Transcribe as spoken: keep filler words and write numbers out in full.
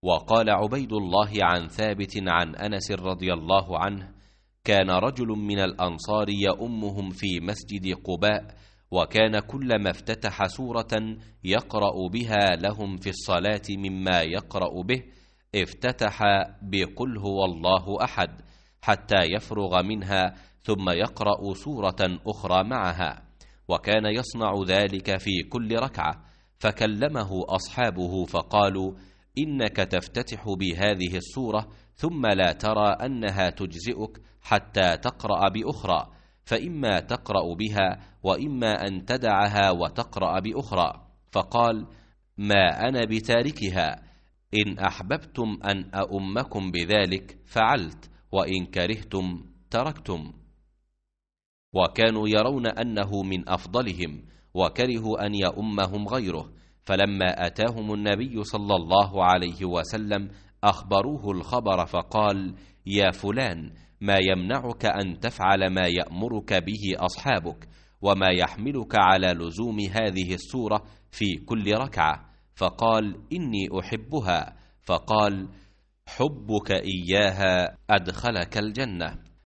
وقال عبيد الله عن ثابت عن أنس رضي الله عنه: كان رجل من الأنصار يؤمهم في مسجد قباء، وكان كلما افتتح سورة يقرأ بها لهم في الصلاة مما يقرأ به افتتح بقل هو الله أحد حتى يفرغ منها، ثم يقرأ سورة أخرى معها، وكان يصنع ذلك في كل ركعة. فكلمه أصحابه فقالوا: إنك تفتتح بهذه السورة ثم لا ترى أنها تجزئك حتى تقرأ بأخرى، فإما تقرأ بها وإما أن تدعها وتقرأ بأخرى. فقال: ما أنا بتاركها، إن أحببتم أن أؤمكم بذلك فعلت، وإن كرهتم تركتم. وكانوا يرون أنه من أفضلهم، وكرهوا أن يؤمهم غيره، فلما أتاهم النبي صلى الله عليه وسلم أخبروه الخبر، فقال: يا فلان، ما يمنعك أن تفعل ما يأمرك به أصحابك، وما يحملك على لزوم هذه السورة في كل ركعة؟ فقال: إني أحبها. فقال: حبك إياها أدخلك الجنة.